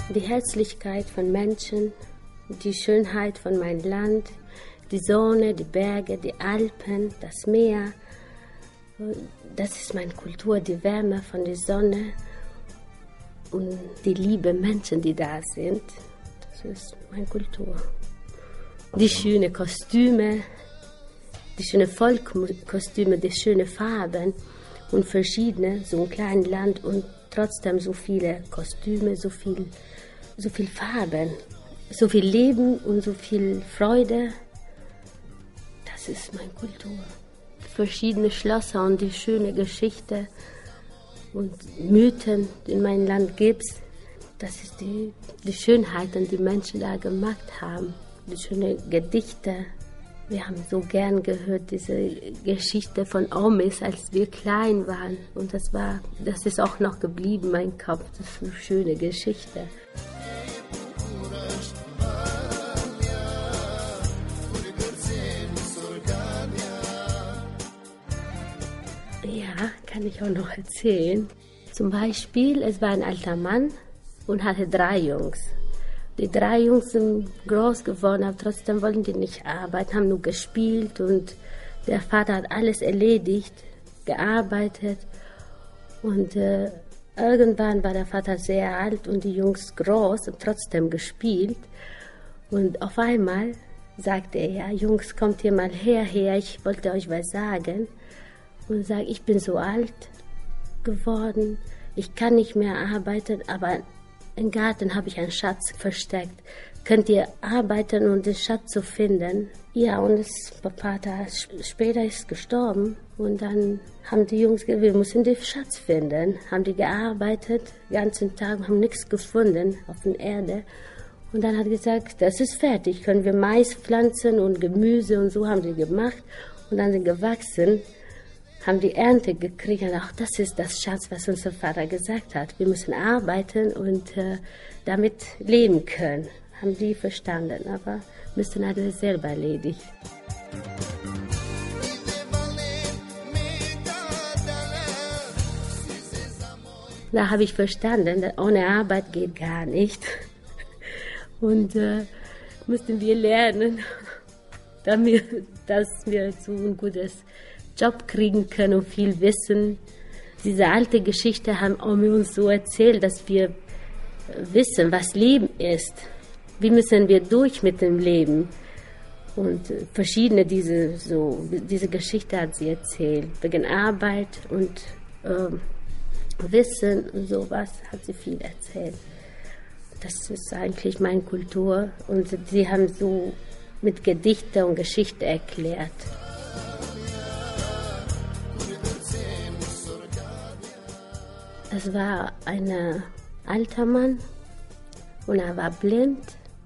Die Herzlichkeit von Menschen, die Schönheit von meinem Land, die Sonne, die Berge, die Alpen, das Meer. Das ist meine Kultur, die Wärme von der Sonne und die liebe Menschen, die da sind. Das ist meine Kultur. Die schönen Kostüme, die schönen Volkskostüme, die schönen Farben und verschiedene, so ein kleines Land und trotzdem so viele Kostüme, so viel Farben, so viel Leben und so viel Freude. Das ist meine Kultur. Verschiedene Schlösser und die schöne Geschichte und Mythen, die in meinem Land gibt. Das ist die Schönheiten, die Menschen da gemacht haben. Die schönen Gedichte. Wir haben so gern gehört, diese Geschichte von Omis, als wir klein waren. Und das ist auch noch geblieben, mein Kopf. Das ist eine schöne Geschichte. Ja, kann ich auch noch erzählen. Zum Beispiel, es war ein alter Mann und hatte 3 Jungs. Die 3 Jungs sind groß geworden, aber trotzdem wollten die nicht arbeiten, haben nur gespielt und der Vater hat alles erledigt, gearbeitet und irgendwann war der Vater sehr alt und die Jungs groß und trotzdem gespielt und auf einmal sagte er, ja Jungs, kommt hier mal her, ich wollte euch was sagen und sagt, ich bin so alt geworden, ich kann nicht mehr arbeiten, aber im Garten habe ich einen Schatz versteckt. Könnt ihr arbeiten, um den Schatz zu finden? Ja, und der Vater später ist gestorben. Und dann haben die Jungs gesagt, wir müssen den Schatz finden. Haben die gearbeitet, den ganzen Tag, haben nichts gefunden auf der Erde. Und dann hat er gesagt, das ist fertig, können wir Mais pflanzen und Gemüse und so haben sie gemacht. Und dann sind gewachsen. Haben die Ernte gekriegt und auch das ist das Schatz, was unser Vater gesagt hat. Wir müssen arbeiten und damit leben können. Haben die verstanden, aber müssen alles selber erledigen. Da habe ich verstanden, ohne Arbeit geht gar nicht. Und mussten wir lernen, dass wir so ein gutes Job kriegen können und viel wissen. Diese alte Geschichte haben Omi uns so erzählt, dass wir wissen, was Leben ist. Wie müssen wir durch mit dem Leben? Und verschiedene diese Geschichte hat sie erzählt. Wegen Arbeit und Wissen und sowas hat sie viel erzählt. Das ist eigentlich meine Kultur und sie haben so mit Gedichte und Geschichte erklärt. Es war ein alter Mann und er war blind,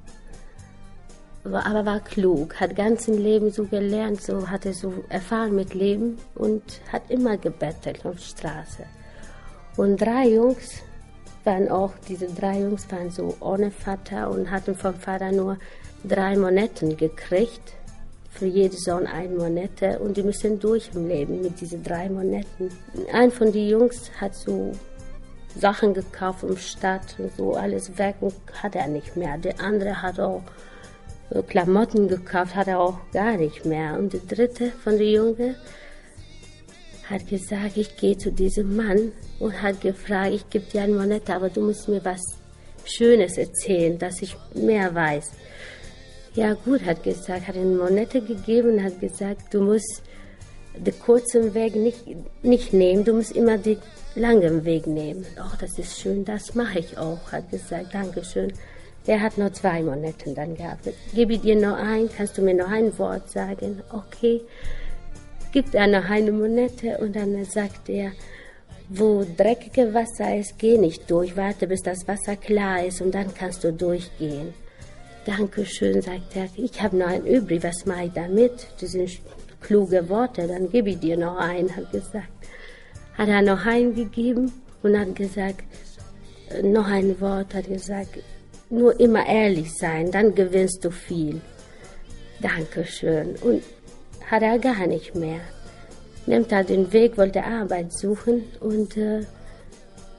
aber war klug, hat ganzen Leben so gelernt, so hatte so Erfahrung mit Leben und hat immer gebettelt auf der Straße. Und 3 Jungs diese 3 Jungs waren so ohne Vater und hatten vom Vater nur 3 Monetten gekriegt, für jeden Sohn 1 Monette und die müssen durch im Leben mit diesen 3 Monetten. Ein von den Jungs hat so Sachen gekauft im Stadt und so, alles weg und hat er nicht mehr. Der andere hat auch Klamotten gekauft, hat er auch gar nicht mehr. Und der dritte von den Jungen hat gesagt, ich gehe zu diesem Mann und hat gefragt, ich gebe dir eine Monette, aber du musst mir was Schönes erzählen, dass ich mehr weiß. Ja gut, hat gesagt, hat eine Monette gegeben und hat gesagt, du musst den kurzen Weg nicht nehmen, du musst immer den langen Weg nehmen. Oh, das ist schön, das mache ich auch, hat gesagt, Dankeschön. Er hat nur 2 Monetten dann gehabt. Gebe ich dir noch ein, kannst du mir noch ein Wort sagen? Okay, gibt er noch eine Monette und dann sagt er, wo dreckige Wasser ist, geh nicht durch, warte bis das Wasser klar ist und dann kannst du durchgehen. Dankeschön, sagt er, ich habe noch ein übrig, was mache ich damit? Das sind kluge Worte, dann gebe ich dir noch einen, hat gesagt. Hat er noch einen gegeben und hat gesagt, noch ein Wort, hat gesagt, nur immer ehrlich sein, dann gewinnst du viel. Dankeschön. Und hat er gar nicht mehr. Nimmt er den Weg, wollte Arbeit suchen und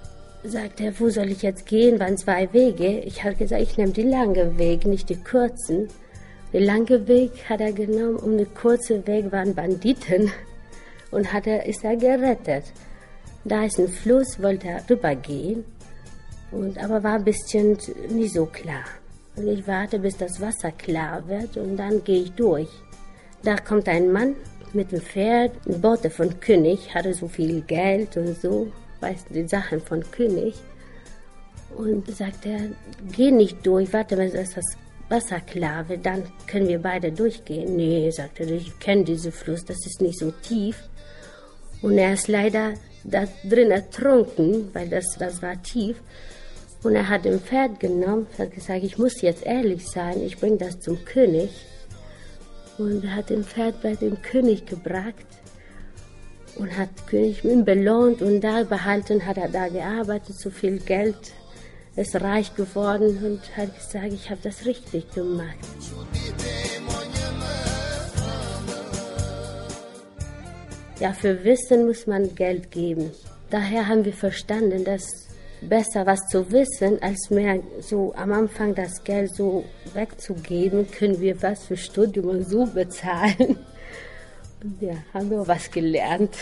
sagt er, wo soll ich jetzt gehen? Waren 2 Wege. Ich habe gesagt, ich nehme die lange Weg, nicht die kurzen. Den langen Weg hat er genommen und der kurze Weg waren Banditen. Und ist er gerettet. Da ist ein Fluss, wollte er rübergehen. Aber war ein bisschen nicht so klar. Und ich warte, bis das Wasser klar wird und dann gehe ich durch. Da kommt ein Mann mit dem Pferd, ein Bote von König, hatte so viel Geld und so, weißt du, die Sachen von König. Und sagt er, geh nicht durch, warte, bis das Wasser klar wird, dann können wir beide durchgehen. Nee, sagt er, ich kenne diesen Fluss, das ist nicht so tief. Und er ist leider da drin ertrunken, weil das war tief. Und er hat ein Pferd genommen, hat gesagt, ich muss jetzt ehrlich sein, ich bringe das zum König. Und er hat den Pferd bei dem König gebracht und hat den König ihn belohnt und da behalten, hat er da gearbeitet, so viel Geld, ist reich geworden und hat gesagt, ich habe das richtig gemacht. Ja, für Wissen muss man Geld geben. Daher haben wir verstanden, dass besser was zu wissen, als mehr so am Anfang das Geld so wegzugeben, können wir was für Studium und so bezahlen. Und ja, haben wir auch was gelernt.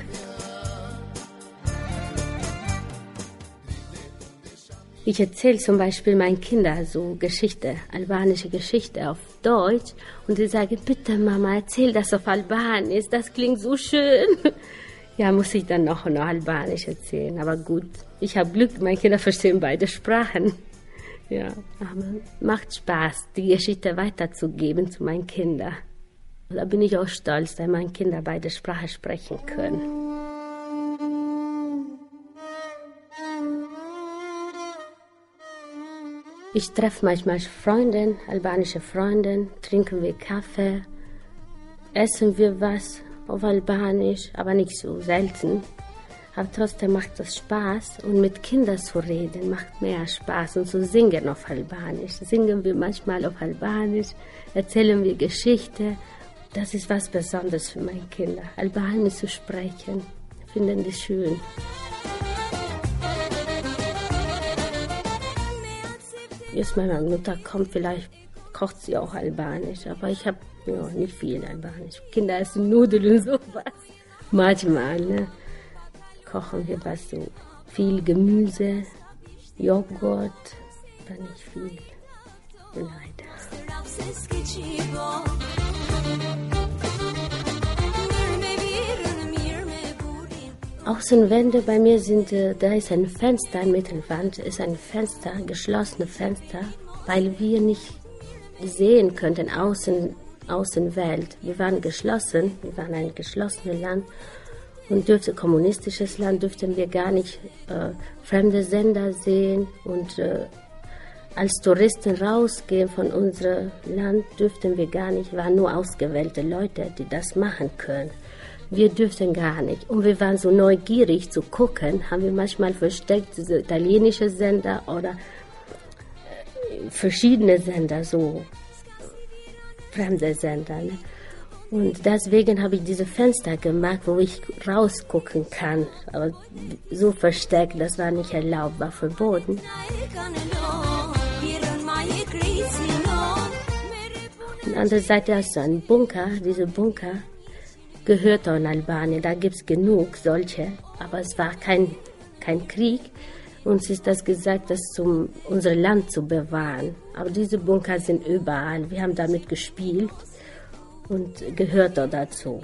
Ich erzähle zum Beispiel meinen Kindern so Geschichte, albanische Geschichte auf Deutsch und die sagen, bitte Mama, erzähl das auf Albanisch, das klingt so schön. Ja, muss ich dann noch Albanisch erzählen, aber gut. Ich habe Glück, meine Kinder verstehen beide Sprachen. Ja, aber macht Spaß, die Geschichte weiterzugeben zu meinen Kindern. Da bin ich auch stolz, dass meine Kinder beide Sprachen sprechen können. Ich treffe manchmal Freunde, albanische Freunde, trinken wir Kaffee, essen wir was auf Albanisch, aber nicht so selten. Aber trotzdem macht es Spaß und mit Kindern zu reden macht mehr Spaß und zu singen auf Albanisch. Singen wir manchmal auf Albanisch, erzählen wir Geschichte. Das ist was Besonderes für meine Kinder, Albanisch zu sprechen, finden die schön. Jetzt meine Mutter kommt, vielleicht kocht sie auch Albanisch, aber ich habe nicht viel Albanisch. Kinder essen Nudeln und sowas. Manchmal, ne? Kochen wir was so. Viel Gemüse, Joghurt, aber nicht viel. Leider. Außenwände bei mir sind, da ist ein Fenster, eine Mittelwand, ist ein Fenster, geschlossene Fenster, weil wir nicht sehen könnten, Außenwelt. Wir waren geschlossen, wir waren ein geschlossenes Land und kommunistisches Land, dürften wir gar nicht fremde Sender sehen und als Touristen rausgehen von unserem Land dürften wir gar nicht, waren nur ausgewählte Leute, die das machen können. Wir dürften gar nicht. Und wir waren so neugierig zu gucken, haben wir manchmal versteckt, diese italienische Sender oder verschiedene Sender, so fremde Sender. Ne? Und deswegen habe ich diese Fenster gemacht, wo ich rausgucken kann. Aber so versteckt, das war nicht erlaubt, war verboten. Und an der Seite ist so ein Bunker, diese Bunker gehört auch in Albanien, da gibt es genug solche, aber es war kein Krieg. Uns ist das gesagt, das unser Land zu bewahren. Aber diese Bunker sind überall, wir haben damit gespielt und gehört auch dazu.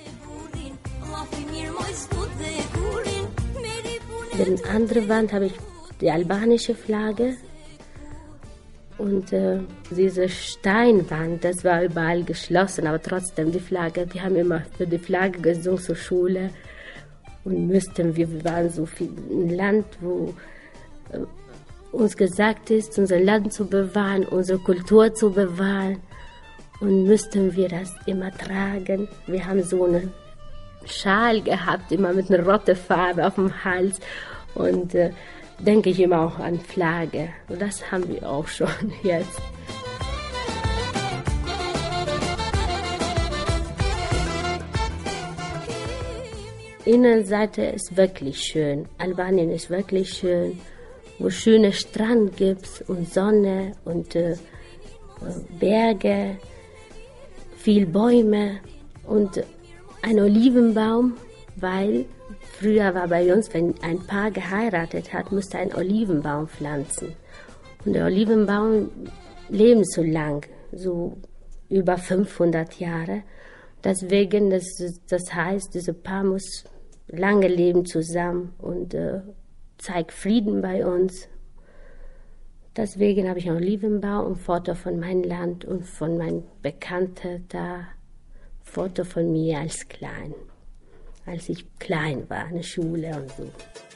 In der anderen Wand habe ich die albanische Flagge. Und diese Steinwand, das war überall geschlossen, aber trotzdem die Flagge, wir haben immer für die Flagge gesungen zur Schule und wir waren so viel ein Land, wo uns gesagt ist, unser Land zu bewahren, unsere Kultur zu bewahren und müssten wir das immer tragen. Wir haben so einen Schal gehabt, immer mit einer roten Farbe auf dem Hals und denke ich immer auch an Flagge. Und das haben wir auch schon jetzt. Innenseite ist wirklich schön. Albanien ist wirklich schön, wo schöne Strand gibt und Sonne und Berge, viel Bäume und ein Olivenbaum, weil früher war bei uns, wenn ein Paar geheiratet hat, musste ein Olivenbaum pflanzen. Und der Olivenbaum lebt so lang, so über 500 Jahre. Deswegen, das heißt, dieses Paar muss lange leben zusammen und zeigt Frieden bei uns. Deswegen habe ich einen Olivenbaum und Foto von meinem Land und von meinen Bekannten da. Foto von mir als ich klein war, in der Schule und so.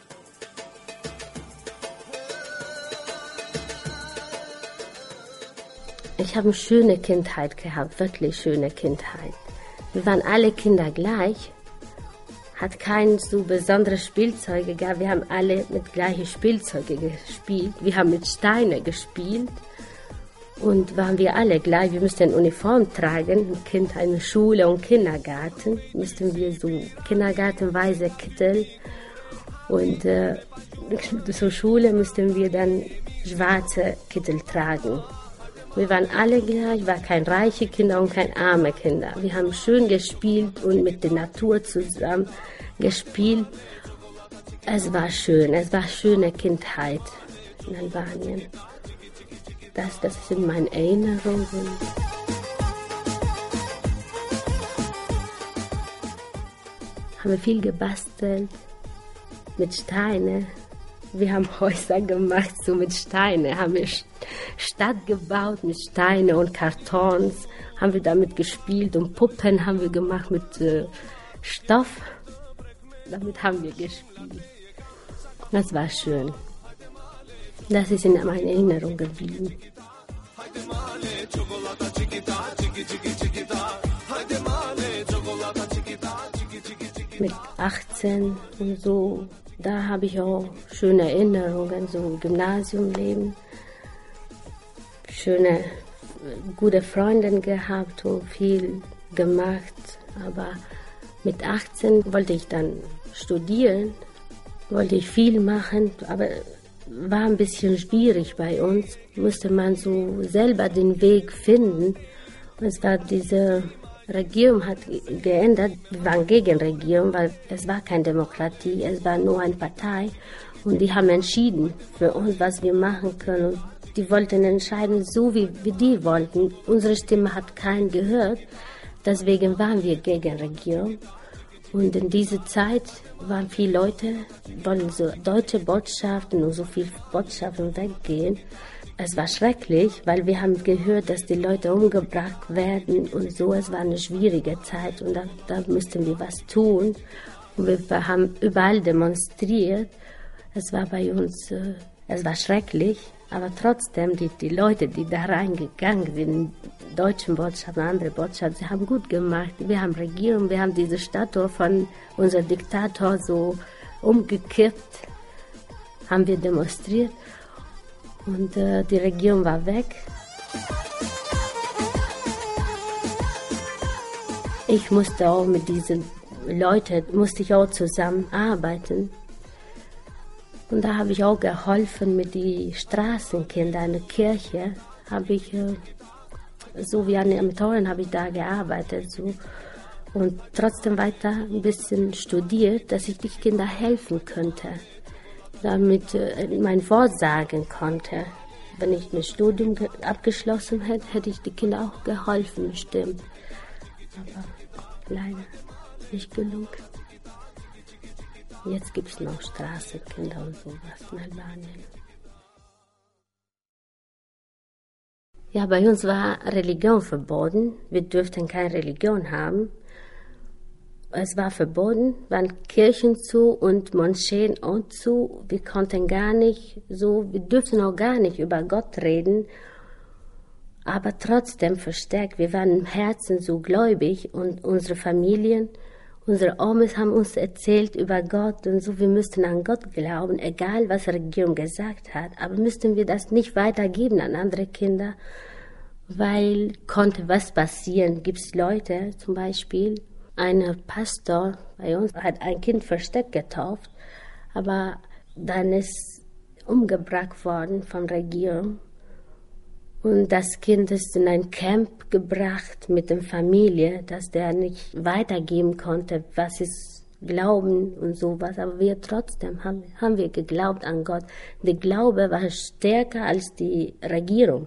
Ich habe eine schöne Kindheit gehabt, wirklich schöne Kindheit. Wir waren alle Kinder gleich, hat kein so besonderes Spielzeuge gehabt. Wir haben alle mit gleichen Spielzeugen gespielt. Wir haben mit Steinen gespielt und waren wir alle gleich. Wir mussten Uniform tragen, ein Kind, eine Schule und Kindergarten. Mussten wir so kindergartenweise Kittel und zur Schule mussten wir dann schwarze Kittel tragen. Wir waren alle gleich, war kein reiche Kinder und kein arme Kinder. Wir haben schön gespielt und mit der Natur zusammen gespielt. Es war schön, es war eine schöne Kindheit in Albanien. Das sind meine Erinnerungen. Haben wir viel gebastelt mit Steinen. Wir haben Häuser gemacht, so mit Steinen, haben wir Stadt gebaut mit Steinen und Kartons, haben wir damit gespielt und Puppen haben wir gemacht mit Stoff. Damit haben wir gespielt. Das war schön. Das ist in meiner Erinnerung geblieben. Mit 18 und so, da habe ich auch schöne Erinnerungen, so Gymnasiumleben. Schöne, gute Freundinnen gehabt und viel gemacht. Aber mit 18 wollte ich dann studieren, wollte ich viel machen, aber war ein bisschen schwierig bei uns. Musste man so selber den Weg finden. Und es war diese Regierung hat geändert. Wir waren gegen Regierung, weil es war keine Demokratie, es war nur eine Partei. Und die haben entschieden für uns, was wir machen können. Und die wollten entscheiden, so wie wir die wollten. Unsere Stimme hat keinen gehört. Deswegen waren wir gegen Regierung. Und in dieser Zeit waren viele Leute, wollen so deutsche Botschaften und so viele Botschaften weggehen. Es war schrecklich, weil wir haben gehört, dass die Leute umgebracht werden und so. Es war eine schwierige Zeit und da mussten wir was tun. Und wir haben überall demonstriert. Es war bei uns, es war schrecklich, aber trotzdem die Leute, die da reingegangen sind, deutschen Botschaften, andere Botschaften, sie haben gut gemacht. Wir haben Regierung, wir haben diese Statue von unserem Diktator so umgekippt, haben wir demonstriert. Und die Regierung war weg. Ich musste auch mit diesen Leuten, zusammenarbeiten. Und da habe ich auch geholfen mit den Straßenkindern in der Kirche. Habe ich, so wie Animatorin habe ich da gearbeitet. So. Und trotzdem weiter ein bisschen studiert, dass ich den Kindern helfen könnte. Damit mein Wort sagen konnte. Wenn ich ein Studium abgeschlossen hätte, hätte ich den Kindern auch geholfen, bestimmt. Aber leider nicht genug. Jetzt gibt es noch Straßenkinder und sowas in Albanien. Ja, bei uns war Religion verboten. Wir durften keine Religion haben. Es war verboten, waren Kirchen zu und Moscheen auch zu. Wir konnten gar nicht wir durften auch gar nicht über Gott reden. Aber trotzdem verstärkt, wir waren im Herzen so gläubig und unsere Familien, unsere Omas haben uns erzählt über Gott und so, wir müssten an Gott glauben, egal was die Regierung gesagt hat. Aber müssten wir das nicht weitergeben an andere Kinder, weil konnte was passieren. Gibt es Leute zum Beispiel, Ein Pastor bei uns hat ein Kind versteckt getauft, aber dann ist umgebracht worden von der Regierung. Und das Kind ist in ein Camp gebracht mit der Familie, dass der nicht weitergeben konnte, was sie glauben und sowas. Aber wir trotzdem haben wir geglaubt an Gott. Der Glaube war stärker als die Regierung.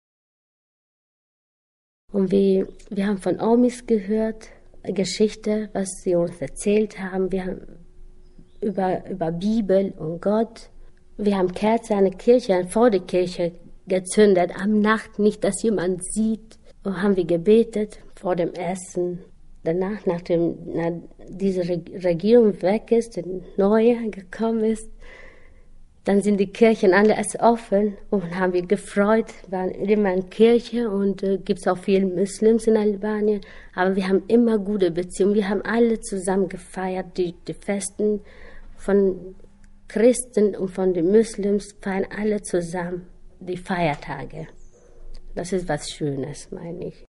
Und wir haben von Omis gehört, Geschichte, was sie uns erzählt haben. Wir haben über Bibel und Gott. Wir haben Kerzen an der Kirche, vor der Kirche gezündet, am Nacht, nicht, dass jemand sieht. Und haben wir gebetet vor dem Essen. Danach, nachdem diese Regierung weg ist, die neue gekommen ist, dann sind die Kirchen alles offen und haben wir gefreut, waren immer in Kirche und gibt es auch viele Muslims in Albanien, aber wir haben immer gute Beziehungen. Wir haben alle zusammen gefeiert, die Festen von Christen und von den Muslims feiern alle zusammen die Feiertage. Das ist was Schönes, meine ich.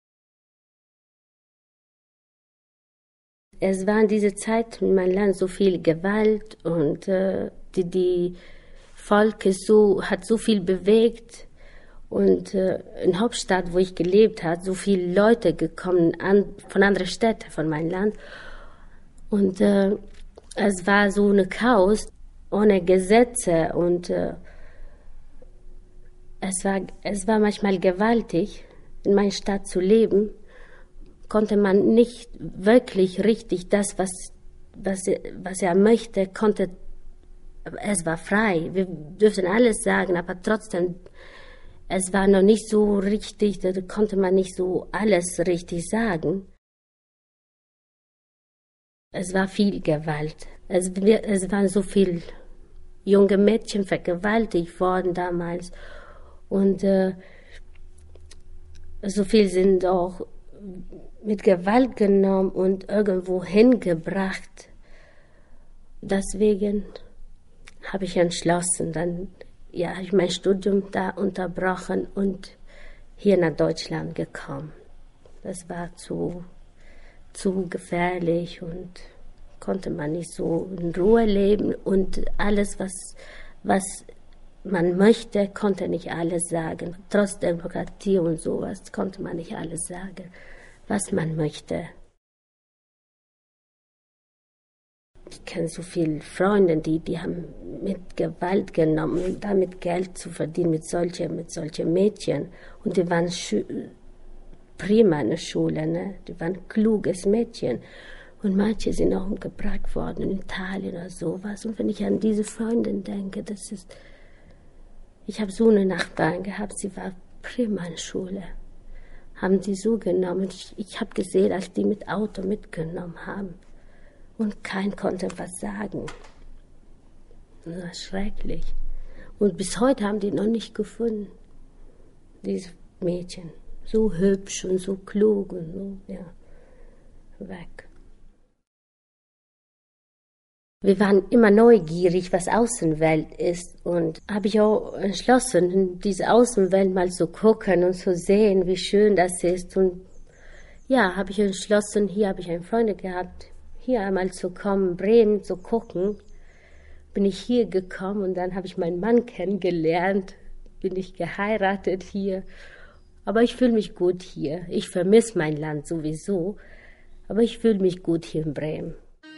Es war in dieser Zeit in meinem Land so viel Gewalt und die Volk hat so viel bewegt und in der Hauptstadt, wo ich gelebt habe, so viele Leute gekommen von anderen Städten von meinem Land und es war so ein Chaos ohne Gesetze und es war manchmal gewaltig, in meiner Stadt zu leben. Konnte man nicht wirklich richtig das, was er möchte, es war frei. Wir dürften alles sagen, aber trotzdem, es war noch nicht so richtig, da konnte man nicht so alles richtig sagen. Es war viel Gewalt. Es waren so viele junge Mädchen vergewaltigt worden damals. Und so viel sind auch mit Gewalt genommen und irgendwo hingebracht. Deswegen habe ich entschlossen, dann habe ich mein Studium da unterbrochen und hier nach Deutschland gekommen. Das war zu gefährlich und konnte man nicht so in Ruhe leben und alles, was man möchte, konnte nicht alles sagen. Trotz Demokratie und sowas konnte man nicht alles sagen, was man möchte. Ich kenne so viele Freunde, die haben mit Gewalt genommen, um damit Geld zu verdienen mit solchen Mädchen. Und die waren prima in der Schule, ne? Die waren kluges Mädchen. Und manche sind auch umgebracht worden in Italien oder sowas. Und wenn ich an diese Freundin denke, ich habe so eine Nachbarin gehabt, sie war prima in der Schule. Haben die so genommen. Ich habe gesehen, als die mit Auto mitgenommen haben. Und kein konnte was sagen. Das war schrecklich. Und bis heute haben die noch nicht gefunden, diese Mädchen. So hübsch und so klug und so, ja, weg. Wir waren immer neugierig, was Außenwelt ist. Und habe ich auch entschlossen, diese Außenwelt mal zu gucken und zu sehen, wie schön das ist. Und ja, habe ich entschlossen, hier habe ich einen Freund gehabt, hier einmal zu kommen, Bremen zu gucken. Bin ich hier gekommen und dann habe ich meinen Mann kennengelernt, bin ich geheiratet hier. Aber ich fühle mich gut hier. Ich vermisse mein Land sowieso, aber ich fühle mich gut hier in Bremen.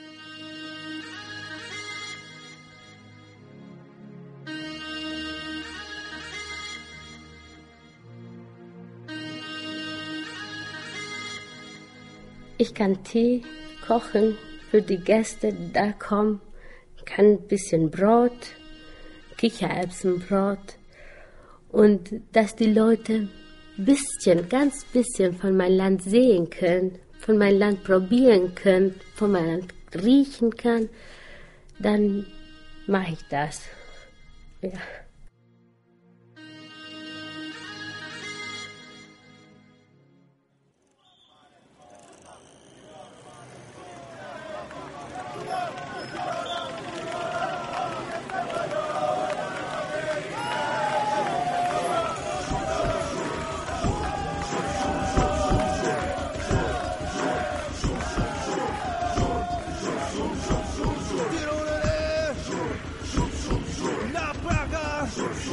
Ich kann Tee kochen für die Gäste, die da kommen, kann ein bisschen Brot, Kichererbsenbrot und dass die Leute ganz bisschen von meinem Land sehen können, von meinem Land probieren können, von meinem Land riechen können, dann mache ich das. Ja.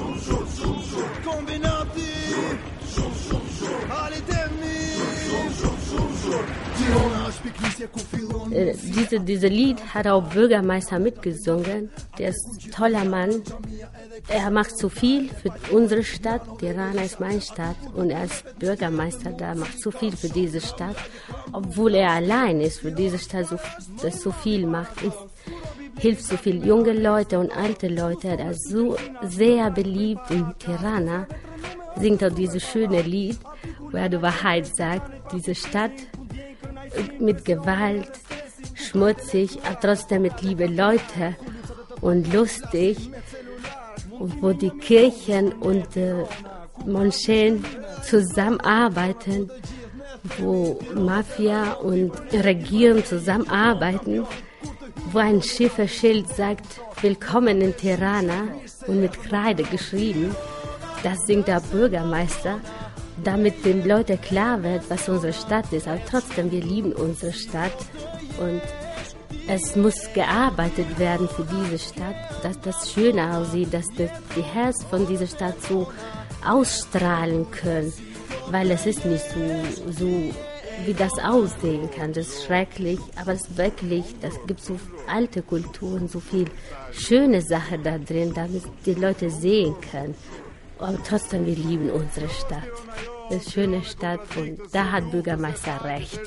Kombinati Diese Lied hat auch Bürgermeister mitgesungen. Der ist ein toller Mann. Er macht so viel für unsere Stadt. Tirana ist meine Stadt und er ist Bürgermeister da, macht so viel für diese Stadt. Obwohl er allein ist für diese Stadt, das so viel macht. Hilft so viel junge Leute und alte Leute. Er ist so sehr beliebt in Tirana. Singt auch dieses schöne Lied, wo er die Wahrheit sagt, diese Stadt mit Gewalt, schmutzig, aber trotzdem mit liebe Leute und lustig, und wo die Kirchen und Moscheen zusammenarbeiten, wo Mafia und Regierung zusammenarbeiten, wo ein Schifferschild sagt, willkommen in Tirana und mit Kreide geschrieben. Das singt der Bürgermeister, damit den Leuten klar wird, was unsere Stadt ist. Aber trotzdem, wir lieben unsere Stadt und es muss gearbeitet werden für diese Stadt, dass das schöner aussieht, dass die Herzen von dieser Stadt so ausstrahlen können, weil es ist nicht so wie das aussehen kann. Das ist schrecklich, aber es ist wirklich, das gibt so alte Kulturen, so viel schöne Sachen da drin, damit die Leute sehen können. Aber trotzdem, wir lieben unsere Stadt. Das ist eine schöne Stadt und da hat Bürgermeister recht.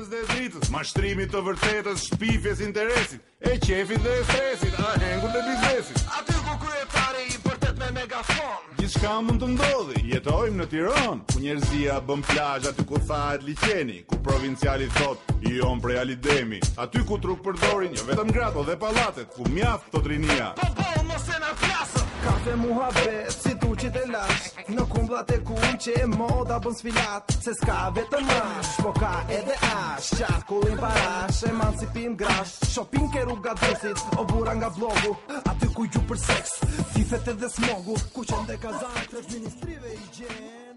Gjithçka mund të ndodhi, jetojmë në Tiranë, ku njerëzia bën plazh, aty ku thahet liçeni, ku provinciali thot, jon prej Alidemi, aty ku truk përdorin, jo vetëm gratë, dhe pallatet, ku mjaft thot rinia. Po mos e na flasë. Kafe muhabet, si tuqit e lash, në kumblat e kuqe e moda bën sfilat, se s'ka vetëm ash, po ka edhe ash, qarkullin parash, emancipim grash, shopping ke rruga Durrësit, o burra nga vlogu, aty ku gju për seks, tifet edhe smogu, ku qënde kazan, tres ministrive i gjen.